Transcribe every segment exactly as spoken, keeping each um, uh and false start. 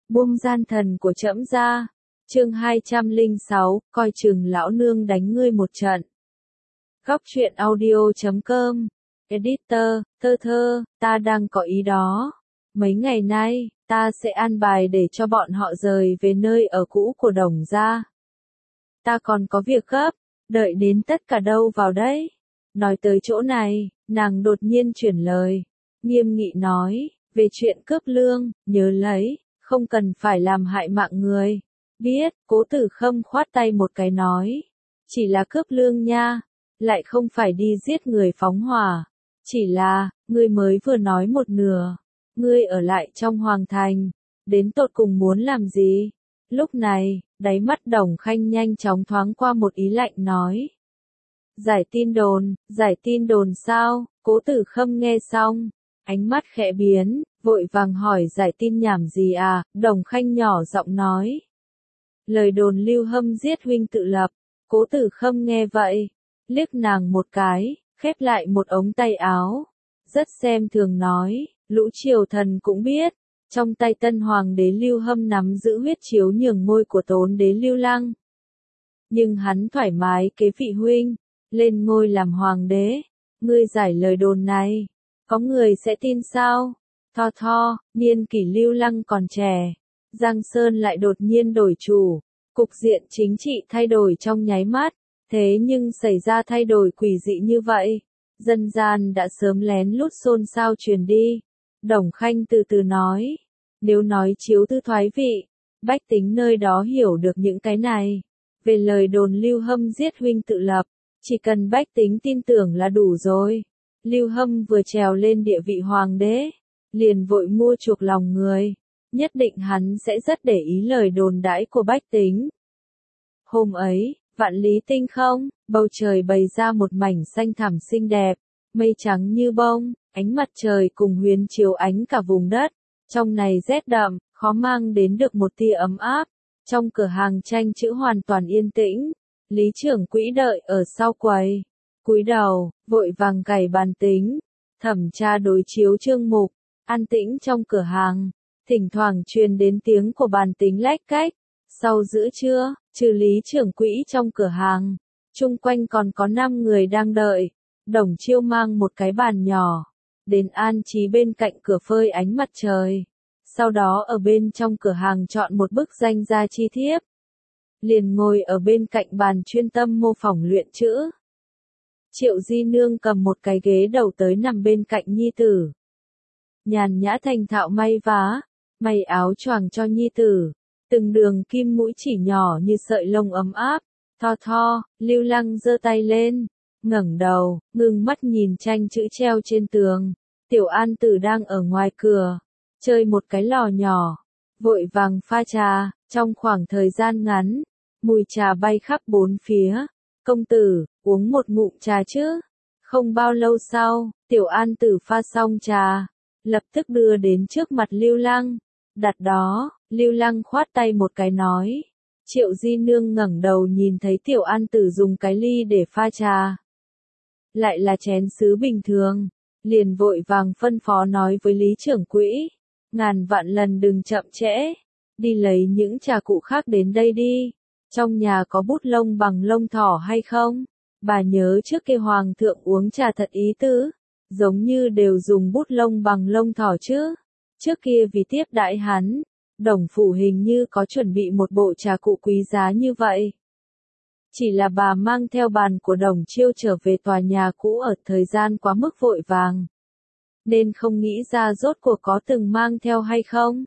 buông gian thần của trẫm ra. Chương hai trăm lẻ sáu, coi chừng lão nương đánh ngươi một trận. Góc truyện audio chấm com. Editor, thơ thơ, ta đang có ý đó. Mấy ngày nay, ta sẽ an bài để cho bọn họ rời về nơi ở cũ của Đồng gia. Ta còn có việc gấp, đợi đến tất cả đâu vào đấy. Nói tới chỗ này, nàng đột nhiên chuyển lời, nghiêm nghị nói, về chuyện cướp lương, nhớ lấy, không cần phải làm hại mạng người. Biết, Cố Tử Khâm khoát tay một cái nói, chỉ là cướp lương nha, lại không phải đi giết người phóng hỏa. Chỉ là, ngươi mới vừa nói một nửa, ngươi ở lại trong hoàng thành, đến tột cùng muốn làm gì? Lúc này, đáy mắt Đồng Khanh nhanh chóng thoáng qua một ý lạnh nói. Giải tin đồn, giải tin đồn sao? Cố Tử Khâm nghe xong, ánh mắt khẽ biến, vội vàng hỏi giải tin nhảm gì à? Đồng Khanh nhỏ giọng nói. Lời đồn Lưu Hâm giết huynh tự lập. Cố Tử Khâm nghe vậy, liếc nàng một cái, khép lại một ống tay áo, rất xem thường nói, lũ triều thần cũng biết, trong tay tân hoàng đế Lưu Hâm nắm giữ huyết chiếu nhường ngôi của Tốn đế Lưu Lăng. Nhưng hắn thoải mái kế vị huynh, lên ngôi làm hoàng đế, ngươi giải lời đồn này, có người sẽ tin sao? Tho tho, niên kỷ Lưu Lăng còn trẻ, Giang Sơn lại đột nhiên đổi chủ, cục diện chính trị thay đổi trong nháy mắt. Thế nhưng xảy ra thay đổi quỷ dị như vậy, dân gian đã sớm lén lút xôn xao truyền đi. Đồng Khanh từ từ nói, nếu nói chiếu tư thoái vị, bách tính nơi đó hiểu được những cái này. Về lời đồn Lưu Hâm giết huynh tự lập, chỉ cần bách tính tin tưởng là đủ rồi. Lưu Hâm vừa trèo lên địa vị hoàng đế, liền vội mua chuộc lòng người, nhất định hắn sẽ rất để ý lời đồn đãi của bách tính. Hôm ấy, vạn lý tinh không, bầu trời bày ra một mảnh xanh thẳm xinh đẹp, mây trắng như bông, ánh mặt trời cùng huyền chiếu ánh cả vùng đất. Trong này rét đậm, khó mang đến được một tia ấm áp. Trong cửa hàng tranh chữ hoàn toàn yên tĩnh, Lý trưởng quỹ đợi ở sau quầy, cúi đầu, vội vàng cày bàn tính, thẩm tra đối chiếu chương mục. An tĩnh trong cửa hàng, thỉnh thoảng truyền đến tiếng của bàn tính lách cách. Sau giữa trưa, trừ Lý trưởng quỹ trong cửa hàng, chung quanh còn có năm người đang đợi. Đồng Chiêu mang một cái bàn nhỏ, đến an trí bên cạnh cửa phơi ánh mặt trời. Sau đó ở bên trong cửa hàng chọn một bức danh gia chi thiếp. Liền ngồi ở bên cạnh bàn chuyên tâm mô phỏng luyện chữ. Triệu Di Nương cầm một cái ghế đầu tới nằm bên cạnh nhi tử. Nhàn nhã thành thạo may vá, may áo choàng cho nhi tử. Từng đường kim mũi chỉ nhỏ như sợi lông ấm áp. Tho tho, Lưu Lăng giơ tay lên, ngẩng đầu, ngưng mắt nhìn tranh chữ treo trên tường. Tiểu An Tử đang ở ngoài cửa, chơi một cái lò nhỏ, vội vàng pha trà. Trong khoảng thời gian ngắn, mùi trà bay khắp bốn phía. Công tử, uống một ngụm trà chứ? Không bao lâu sau, Tiểu An Tử pha xong trà, lập tức đưa đến trước mặt Lưu Lăng. Đặt đó, Lưu Lăng khoát tay một cái nói. Triệu Di Nương ngẩng đầu nhìn thấy Tiểu An Tử dùng cái ly để pha trà, lại là chén sứ bình thường, liền vội vàng phân phó nói với Lý trưởng quỹ, ngàn vạn lần đừng chậm trễ, đi lấy những trà cụ khác đến đây đi. Trong nhà có bút lông bằng lông thỏ hay không? Bà nhớ trước kia hoàng thượng uống trà thật ý tứ, giống như đều dùng bút lông bằng lông thỏ chứ. Trước kia vì tiếp đãi hắn, Đồng phủ hình như có chuẩn bị một bộ trà cụ quý giá như vậy. Chỉ là bà mang theo bàn của Đồng Chiêu trở về tòa nhà cũ ở thời gian quá mức vội vàng, nên không nghĩ ra rốt cuộc có từng mang theo hay không.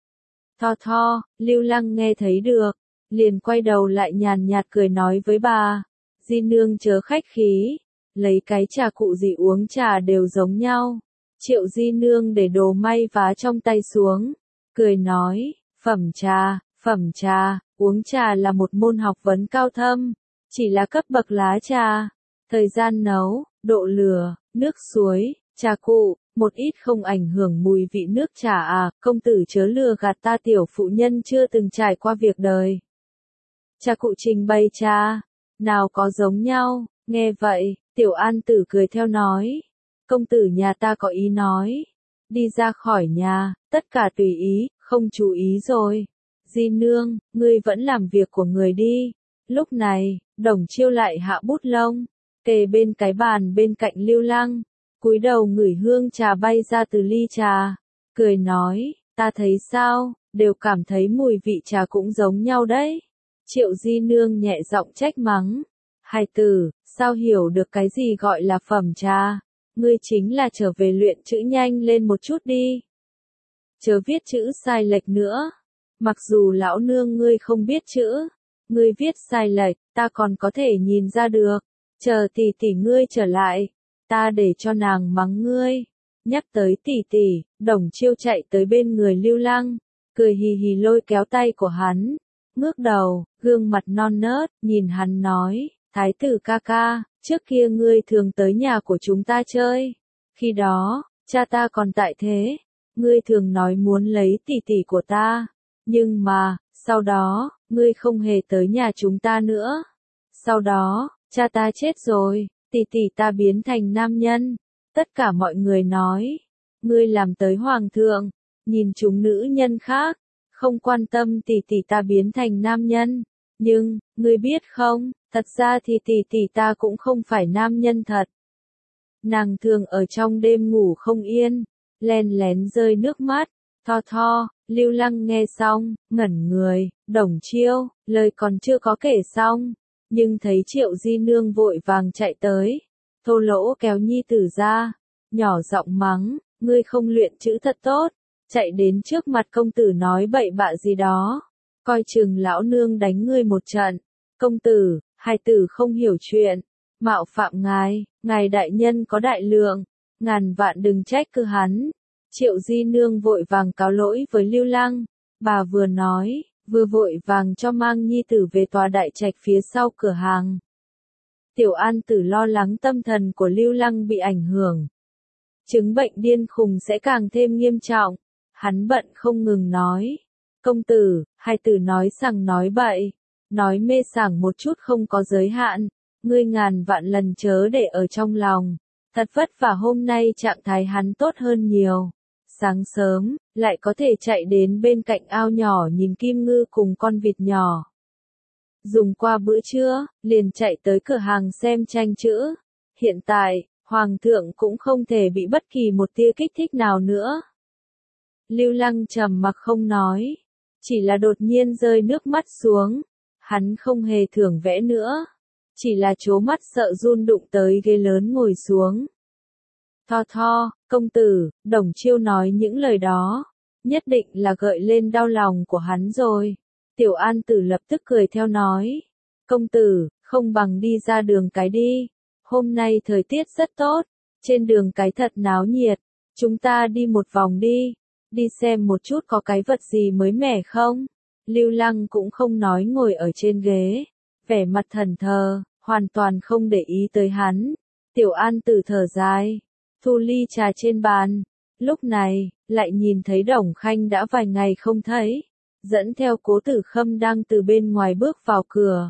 Tho tho, Lưu Lăng nghe thấy được, liền quay đầu lại nhàn nhạt cười nói với bà, Di Nương chớ khách khí, lấy cái trà cụ gì uống trà đều giống nhau. Triệu Di Nương để đồ may vá trong tay xuống, cười nói, phẩm trà, phẩm trà, uống trà là một môn học vấn cao thâm, chỉ là cấp bậc lá trà, thời gian nấu, độ lửa, nước suối, trà cụ, một ít không ảnh hưởng mùi vị nước trà à, công tử chớ lừa gạt ta tiểu phụ nhân chưa từng trải qua việc đời. Trà cụ trình bày trà, nào có giống nhau, nghe vậy, Tiểu An Tử cười theo nói. Công tử nhà ta có ý nói, đi ra khỏi nhà, tất cả tùy ý, không chú ý rồi. Di nương, ngươi vẫn làm việc của người đi. Lúc này, Đồng Chiêu lại hạ bút lông, kề bên cái bàn bên cạnh Lưu Lăng, cúi đầu ngửi hương trà bay ra từ ly trà, cười nói, ta thấy sao, đều cảm thấy mùi vị trà cũng giống nhau đấy. Triệu Di nương nhẹ giọng trách mắng, hài tử, sao hiểu được cái gì gọi là phẩm trà, ngươi chính là trở về luyện chữ nhanh lên một chút đi. Chớ viết chữ sai lệch nữa, mặc dù lão nương ngươi không biết chữ, ngươi viết sai lệch, ta còn có thể nhìn ra được, chờ tỷ tỷ ngươi trở lại, ta để cho nàng mắng ngươi. Nhắc tới tỷ tỷ, Đồng Chiêu chạy tới bên người Lưu Lăng, cười hì hì lôi kéo tay của hắn, ngước đầu, gương mặt non nớt, nhìn hắn nói, thái tử ca ca, trước kia ngươi thường tới nhà của chúng ta chơi, khi đó, cha ta còn tại thế, ngươi thường nói muốn lấy tỷ tỷ của ta, nhưng mà, sau đó, ngươi không hề tới nhà chúng ta nữa. Sau đó, cha ta chết rồi, tỷ tỷ ta biến thành nam nhân. Tất cả mọi người nói, ngươi làm tới hoàng thượng, nhìn chúng nữ nhân khác, không quan tâm tỷ tỷ ta biến thành nam nhân. Nhưng, ngươi biết không, thật ra thì tỷ tỷ ta cũng không phải nam nhân thật. Nàng thường ở trong đêm ngủ không yên, len lén rơi nước mắt, tho tho. Lưu Lăng nghe xong, ngẩn người, Đồng Chiêu, lời còn chưa có kể xong, nhưng thấy Triệu Di nương vội vàng chạy tới, thô lỗ kéo nhi tử ra, nhỏ giọng mắng, ngươi không luyện chữ thật tốt, chạy đến trước mặt công tử nói bậy bạ gì đó, coi chừng lão nương đánh ngươi một trận. Công tử, hài tử không hiểu chuyện, mạo phạm ngài, ngài đại nhân có đại lượng, ngàn vạn đừng trách cứ hắn. Triệu Di nương vội vàng cáo lỗi với Lưu Lăng, bà vừa nói, vừa vội vàng cho mang nhi tử về tòa đại trạch phía sau cửa hàng. Tiểu An Tử lo lắng tâm thần của Lưu Lăng bị ảnh hưởng. Chứng bệnh điên khùng sẽ càng thêm nghiêm trọng, hắn bận không ngừng nói, công tử, hài tử nói sằng nói bậy, nói mê sảng một chút không có giới hạn, ngươi ngàn vạn lần chớ để ở trong lòng, thật vất vả hôm nay trạng thái hắn tốt hơn nhiều. Sáng sớm, lại có thể chạy đến bên cạnh ao nhỏ nhìn kim ngư cùng con vịt nhỏ. Dùng qua bữa trưa, liền chạy tới cửa hàng xem tranh chữ. Hiện tại, Hoàng thượng cũng không thể bị bất kỳ một tia kích thích nào nữa. Lưu Lăng trầm mặc không nói, chỉ là đột nhiên rơi nước mắt xuống. Hắn không hề thưởng vẽ nữa, chỉ là trố mắt sợ run đụng tới ghế lớn ngồi xuống. Tho tho, công tử, Đồng Chiêu nói những lời đó, nhất định là gợi lên đau lòng của hắn rồi. Tiểu An Tử lập tức cười theo nói, công tử, không bằng đi ra đường cái đi, hôm nay thời tiết rất tốt, trên đường cái thật náo nhiệt, chúng ta đi một vòng đi, đi xem một chút có cái vật gì mới mẻ không. Lưu Lăng cũng không nói ngồi ở trên ghế, vẻ mặt thẫn thờ, hoàn toàn không để ý tới hắn. Tiểu An Tử thở dài, thu ly trà trên bàn, lúc này, lại nhìn thấy Đồng Khanh đã vài ngày không thấy, dẫn theo Cố Tử Khâm đang từ bên ngoài bước vào cửa.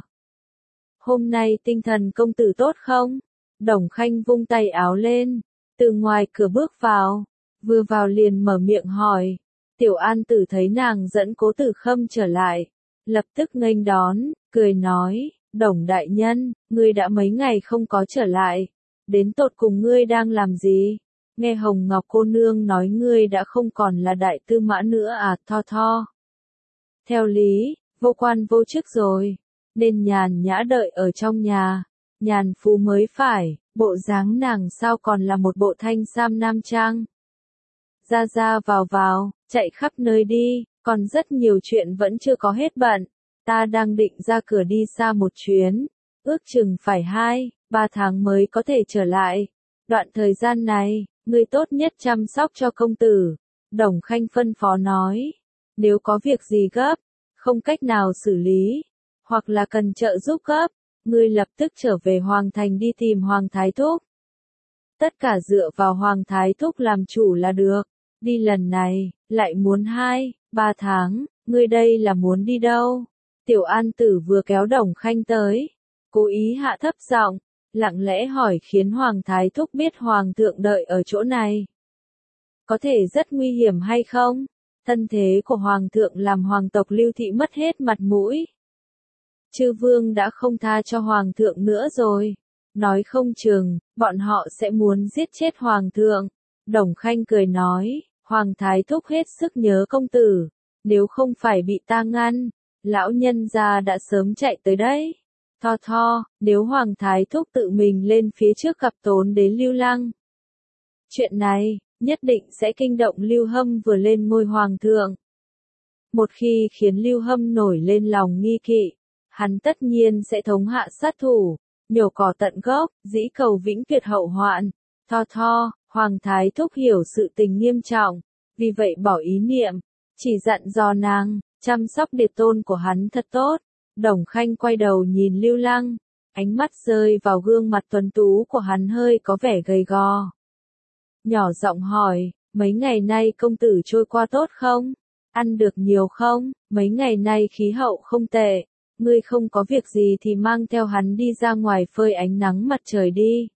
Hôm nay tinh thần công tử tốt không? Đồng Khanh vung tay áo lên, từ ngoài cửa bước vào, vừa vào liền mở miệng hỏi. Tiểu An Tử thấy nàng dẫn Cố Tử Khâm trở lại, lập tức nghênh đón, cười nói, Đồng đại nhân, ngươi đã mấy ngày không có trở lại, đến tột cùng ngươi đang làm gì? Nghe Hồng Ngọc cô nương nói ngươi đã không còn là đại tư mã nữa à, tho tho. Theo lý, vô quan vô chức rồi, nên nhàn nhã đợi ở trong nhà, nhàn phú mới phải, bộ dáng nàng sao còn là một bộ thanh sam nam trang. Ra ra vào vào, chạy khắp nơi đi, còn rất nhiều chuyện vẫn chưa có hết bận, ta đang định ra cửa đi xa một chuyến, ước chừng phải hai, ba tháng mới có thể trở lại. Đoạn thời gian này, ngươi tốt nhất chăm sóc cho công tử. Đồng Khanh phân phó nói, nếu có việc gì gấp, không cách nào xử lý, hoặc là cần trợ giúp gấp, ngươi lập tức trở về Hoàng Thành đi tìm Hoàng Thái Thúc. Tất cả dựa vào Hoàng Thái Thúc làm chủ là được, đi lần này, lại muốn hai, ba tháng, ngươi đây là muốn đi đâu? Tiểu An Tử vừa kéo Đồng Khanh tới, cố ý hạ thấp giọng, lặng lẽ hỏi khiến Hoàng Thái Thúc biết Hoàng thượng đợi ở chỗ này. Có thể rất nguy hiểm hay không? Thân thế của hoàng thượng làm hoàng tộc Lưu Thị mất hết mặt mũi. Chư vương đã không tha cho hoàng thượng nữa rồi. Nói không chừng, bọn họ sẽ muốn giết chết hoàng thượng. Đồng Khanh cười nói, hoàng thái thúc hết sức nhớ công tử. Nếu không phải bị ta ngăn, lão nhân gia đã sớm chạy tới đấy. Tho tho, nếu hoàng thái thúc tự mình lên phía trước gặp Tốn Đế Lưu Lăng. Chuyện này, nhất định sẽ kinh động Lưu Hâm vừa lên ngôi hoàng thượng. Một khi khiến Lưu Hâm nổi lên lòng nghi kỵ, hắn tất nhiên sẽ thống hạ sát thủ, nhổ cỏ tận gốc, dĩ cầu vĩnh tuyệt hậu hoạn. Tho tho, hoàng thái thúc hiểu sự tình nghiêm trọng, vì vậy bỏ ý niệm, chỉ dặn dò nàng, chăm sóc điệt tôn của hắn thật tốt. Đồng Khanh quay đầu nhìn Lưu Lăng, ánh mắt rơi vào gương mặt tuấn tú của hắn hơi có vẻ gầy gò. Nhỏ giọng hỏi, mấy ngày nay công tử trôi qua tốt không? Ăn được nhiều không? Mấy ngày nay khí hậu không tệ, ngươi không có việc gì thì mang theo hắn đi ra ngoài phơi ánh nắng mặt trời đi.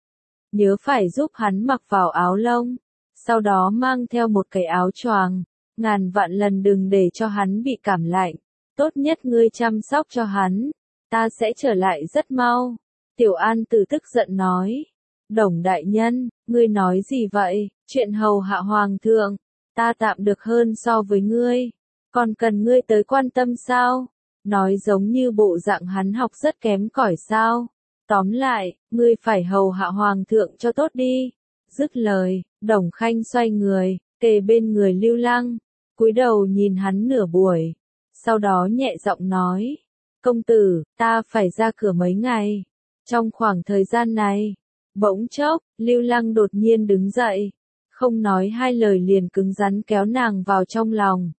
Nhớ phải giúp hắn mặc vào áo lông, sau đó mang theo một cái áo choàng, ngàn vạn lần đừng để cho hắn bị cảm lạnh. Tốt nhất ngươi chăm sóc cho hắn, ta sẽ trở lại rất mau. Tiểu An Tử tức giận nói. Đồng đại nhân, ngươi nói gì vậy? Chuyện hầu hạ hoàng thượng, ta tạm được hơn so với ngươi. Còn cần ngươi tới quan tâm sao? Nói giống như bộ dạng hắn học rất kém cỏi sao? Tóm lại, ngươi phải hầu hạ hoàng thượng cho tốt đi. Dứt lời, Đồng Khanh xoay người, kề bên người Lưu Lăng, cúi đầu nhìn hắn nửa buổi. Sau đó nhẹ giọng nói, công tử, ta phải ra cửa mấy ngày. Trong khoảng thời gian này, bỗng chốc, Lưu Lăng đột nhiên đứng dậy, không nói hai lời liền cứng rắn kéo nàng vào trong lòng.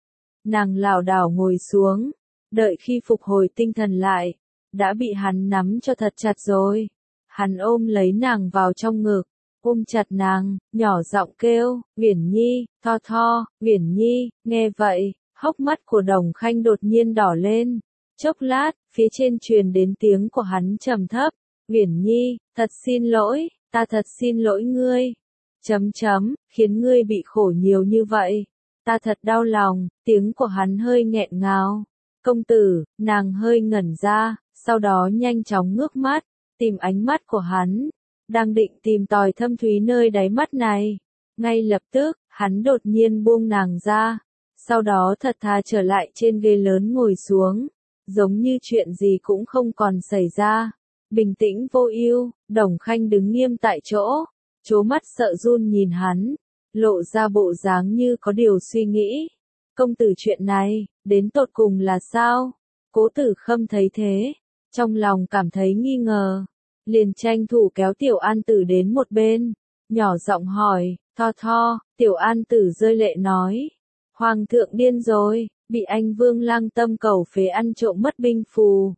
Nàng lảo đảo ngồi xuống, đợi khi phục hồi tinh thần lại, đã bị hắn nắm cho thật chặt rồi. Hắn ôm lấy nàng vào trong ngực, ôm chặt nàng, nhỏ giọng kêu, Uyển Nhi, Tho Tho, Uyển Nhi. Nghe vậy, hốc mắt của Đồng Khanh đột nhiên đỏ lên. Chốc lát, phía trên truyền đến tiếng của hắn trầm thấp, Uyển Nhi, thật xin lỗi, ta thật xin lỗi ngươi. Chấm chấm, khiến ngươi bị khổ nhiều như vậy. Ta thật đau lòng, tiếng của hắn hơi nghẹn ngào. Công tử, nàng hơi ngẩn ra, sau đó nhanh chóng ngước mắt, tìm ánh mắt của hắn. Đang định tìm tòi thâm thúy nơi đáy mắt này. Ngay lập tức, hắn đột nhiên buông nàng ra. Sau đó thật thà trở lại trên ghế lớn ngồi xuống, giống như chuyện gì cũng không còn xảy ra. Bình tĩnh vô ưu, Đồng Khanh đứng nghiêm tại chỗ, trố mắt sợ run nhìn hắn, lộ ra bộ dáng như có điều suy nghĩ. Công tử chuyện này, đến tột cùng là sao? Cố Tử Khâm thấy thế, trong lòng cảm thấy nghi ngờ, liền tranh thủ kéo Tiểu An Tử đến một bên, nhỏ giọng hỏi, Tho Tho. Tiểu An Tử rơi lệ nói, hoàng thượng điên rồi, bị anh Vương Lang tâm cầu phế ăn trộm mất binh phù.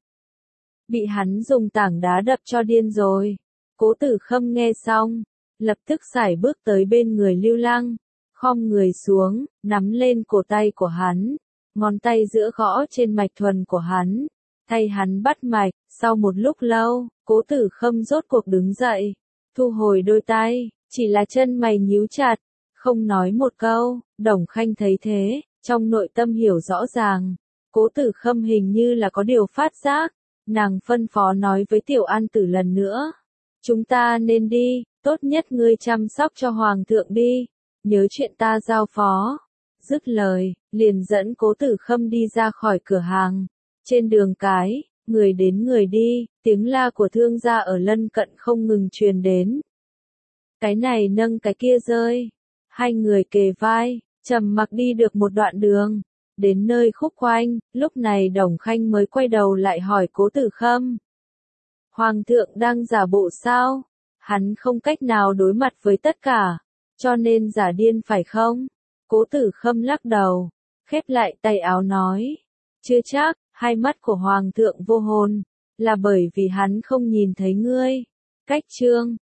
Bị hắn dùng tảng đá đập cho điên rồi. Cố Tử Khâm nghe xong, lập tức sải bước tới bên người Lưu Lăng, khom người xuống, nắm lên cổ tay của hắn, ngón tay giữa gõ trên mạch thuần của hắn, thay hắn bắt mạch. Sau một lúc lâu, Cố Tử Khâm rốt cuộc đứng dậy, thu hồi đôi tay, chỉ là chân mày nhíu chặt, không nói một câu. Đồng Khanh thấy thế, trong nội tâm hiểu rõ ràng, Cố Tử Khâm hình như là có điều phát giác. Nàng phân phó nói với Tiểu An Tử lần nữa, chúng ta nên đi, tốt nhất ngươi chăm sóc cho hoàng thượng đi, nhớ chuyện ta giao phó. Dứt lời, liền dẫn Cố Tử Khâm đi ra khỏi cửa hàng. Trên đường cái, người đến người đi, tiếng la của thương gia ở lân cận không ngừng truyền đến. Cái này nâng cái kia rơi, hai người kề vai, trầm mặc đi được một đoạn đường. Đến nơi khúc quanh, lúc này Đồng Khanh mới quay đầu lại hỏi Cố Tử Khâm. Hoàng thượng đang giả bộ sao? Hắn không cách nào đối mặt với tất cả, cho nên giả điên phải không? Cố Tử Khâm lắc đầu, khép lại tay áo nói. Chưa chắc, hai mắt của Hoàng thượng vô hồn, là bởi vì hắn không nhìn thấy ngươi. Cách chương